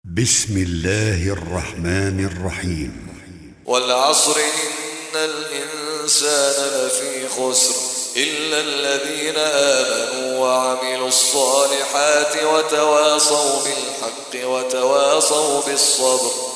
بسم الله الرحمن الرحيم. والعصر إن الإنسان لفي خسر إلا الذين آمنوا وعملوا الصالحات وتواصوا بالحق وتواصوا بالصبر.